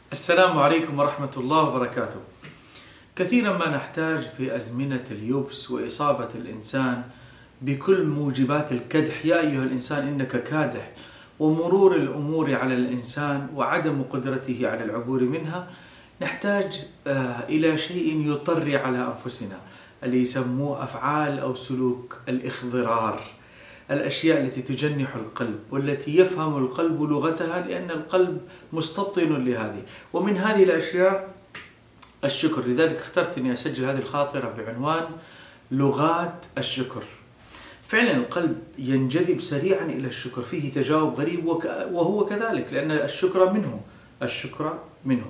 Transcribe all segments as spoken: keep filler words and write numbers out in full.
السلام عليكم ورحمة الله وبركاته. كثيرا ما نحتاج في أزمنة اليبس وإصابة الإنسان بكل موجبات الكدح، يا أيها الإنسان إنك كادح، ومرور الأمور على الإنسان وعدم قدرته على العبور منها، نحتاج إلى شيء يطري على أنفسنا، اللي يسموه أفعال أو سلوك الإخضرار، الأشياء التي تجنح القلب والتي يفهم القلب لغتها، لأن القلب مستبطن لهذه. ومن هذه الأشياء الشكر، لذلك اخترت أني أسجل هذه الخاطرة بعنوان لغات الشكر. فعلا القلب ينجذب سريعا إلى الشكر، فيه تجاوب غريب وهو كذلك، لأن الشكر منه الشكر منه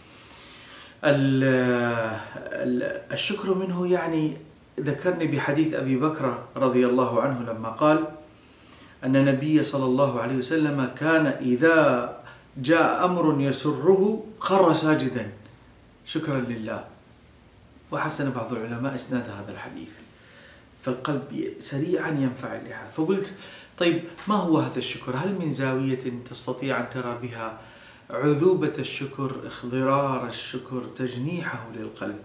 الشكر منه يعني ذكرني بحديث أبي بكر رضي الله عنه لما قال أن النبي صلى الله عليه وسلم كان إذا جاء أمر يسره خر ساجدا شكرا لله. وحسن بعض العلماء إسناد هذا الحديث، فالقلب سريعا ينفعل لها. فقلت طيب، ما هو هذا الشكر؟ هل من زاوية تستطيع أن ترى بها عذوبة الشكر، اخضرار الشكر، تجنيحه للقلب؟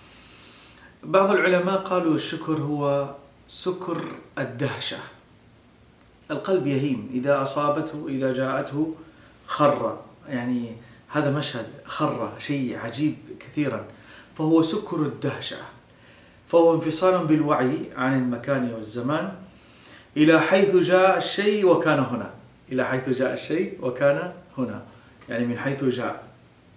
بعض العلماء قالوا الشكر هو سكر الدهشة. القلب يهيم إذا أصابته، إذا جاءته خر، يعني هذا مشهد خر، شيء عجيب كثيرا، فهو سكر الدهشة، فهو انفصال بالوعي عن المكان والزمان إلى حيث جاء الشيء وكان هنا، إلى حيث جاء الشيء وكان هنا، يعني من حيث جاء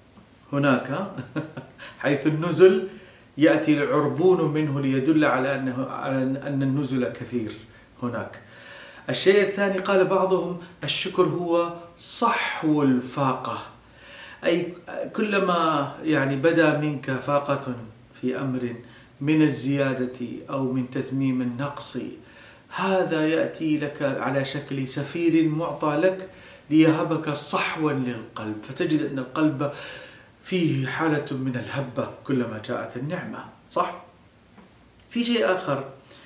هناك حيث النزل يأتي العربون منه ليدل على أنه على أن النزل كثير هناك. الشيء الثاني قال بعضهم الشكر هو صحو الفاقة، أي كلما يعني بدا منك فاقة في أمر من الزيادة أو من تتميم النقص، هذا يأتي لك على شكل سفير معطى لك ليهبك صحوا للقلب، فتجد أن القلب فيه حالة من الهبة كلما جاءت النعمة. صح؟ في شيء آخر،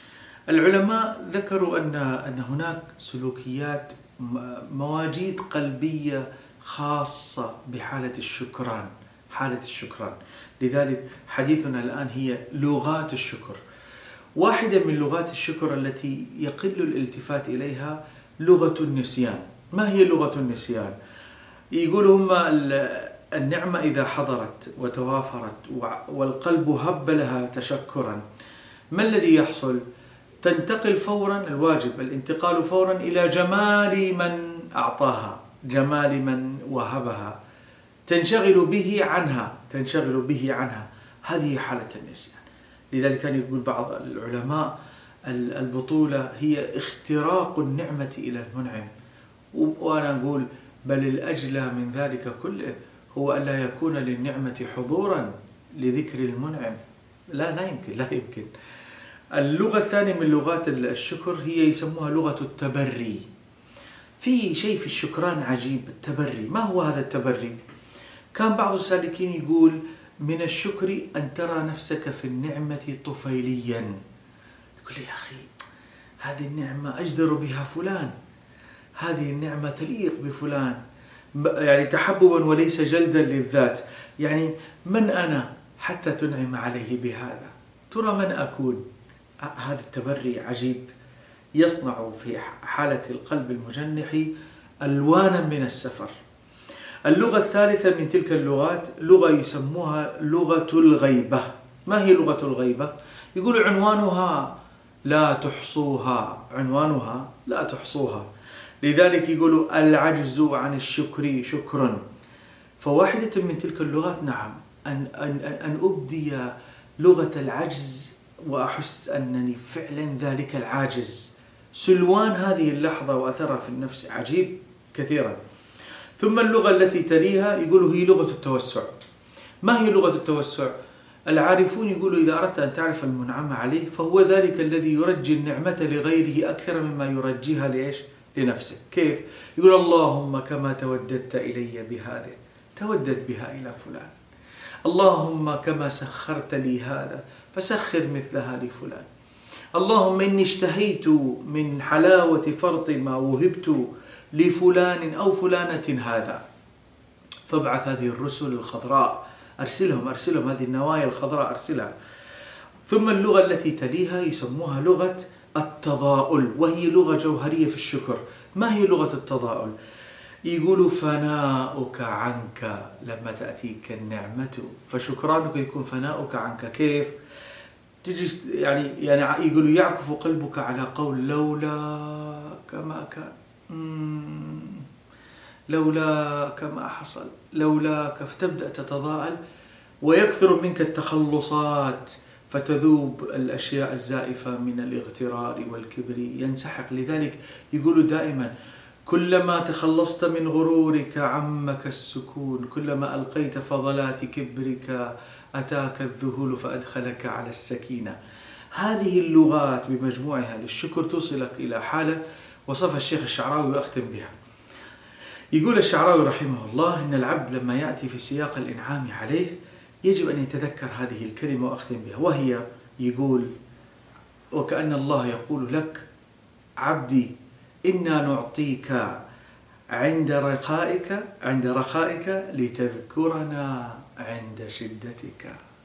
العلماء ذكروا أن أن هناك سلوكيات، مواجيد قلبية خاصة بحالة الشكران، حالة الشكران. لذلك حديثنا الآن هي لغات الشكر. واحدة من لغات الشكر التي يقل الالتفات إليها لغة النسيان. ما هي لغة النسيان؟ يقولوا هم النعمة إذا حضرت وتوافرت والقلب هب لها تشكرا، ما الذي يحصل؟ تنتقل فورا، الواجب الانتقال فورا إلى جمال من أعطاها، جمال من وهبها، تنشغل به عنها، تنشغل به عنها. هذه حالة النسيان. لذلك كان يقول بعض العلماء البطولة هي اختراق النعمة إلى المنعم. وأنا أقول بل الأجلى من ذلك كله هو أن لا يكون للنعمة حضورا لذكر المنعم. لا لا يمكن، لا يمكن. اللغة الثانية من لغات الشكر هي يسموها لغة التبري. في شيء في الشكران عجيب، التبري. ما هو هذا التبري؟ كان بعض السالكين يقول من الشكر أن ترى نفسك في النعمة طفيليا. يقول لي يا أخي هذه النعمة أجدر بها فلان، هذه النعمة تليق بفلان، يعني تحببا وليس جلدا للذات. يعني من أنا حتى تنعم عليه بهذا؟ ترى من أكون؟ هذا التبري عجيب، يصنع في حالة القلب المجنح ألوانا من السفر. اللغة الثالثة من تلك اللغات لغة يسموها لغة الغيبة. ما هي لغة الغيبة؟ يقول عنوانها لا تحصوها، عنوانها لا تحصوها. لذلك يقولوا العجز عن الشكر شكر. فواحدة من تلك اللغات نعم أن, أن, أن أبدي لغة العجز وأحس أنني فعلا ذلك العاجز. سلوان هذه اللحظة وأثرها في النفس عجيب كثيرا. ثم اللغة التي تليها يقولوا هي لغة التوسع. ما هي لغة التوسع؟ العارفون يقولوا إذا أردت أن تعرف المنعم عليه فهو ذلك الذي يرجي النعمة لغيره أكثر مما يرجيها لإيش؟ لنفسه. كيف؟ يقول اللهم كما توددت إلي بهذه تودد بها إلى فلان، اللهم كما سخرت لي هذا فسخر مثلها لفلان، اللهم إني اشتهيت من حلاوة فرط ما وهبت لفلان أو فلانة هذا. فابعث هذه الرسل الخضراء، أرسلهم أرسلهم هذه النوايا الخضراء أرسلها. ثم اللغة التي تليها يسموها لغة التضاؤل، وهي لغة جوهرية في الشكر. ما هي لغة التضاؤل؟ يقولوا فناؤك عنك لما تأتيك النعمة، فشكرانك يكون فناؤك عنك. كيف؟ تجي يعني يعني يقولوا يعكف قلبك على قول لولاك ما كان، لولاك ما حصل، لولاك، فتبدأ تتضاءل ويكثر منك التخلصات فتذوب الأشياء الزائفة من الاغترار والكبر، ينسحق. لذلك يقولوا دائما كلما تخلصت من غرورك عمك السكون، كلما ألقيت فضلات كبرك أتاك الذهول فأدخلك على السكينة. هذه اللغات بمجموعها للشكر توصلك إلى حالة وصفها الشيخ الشعراوي وأختم بها. يقول الشعراوي رحمه الله إن العبد لما يأتي في سياق الإنعام عليه يجب أن يتذكر هذه الكلمة وأختم بها، وهي يقول وكأن الله يقول لك عبدي إنا نعطيك عند رخائك عند رخائك لتذكرنا عند شدتك.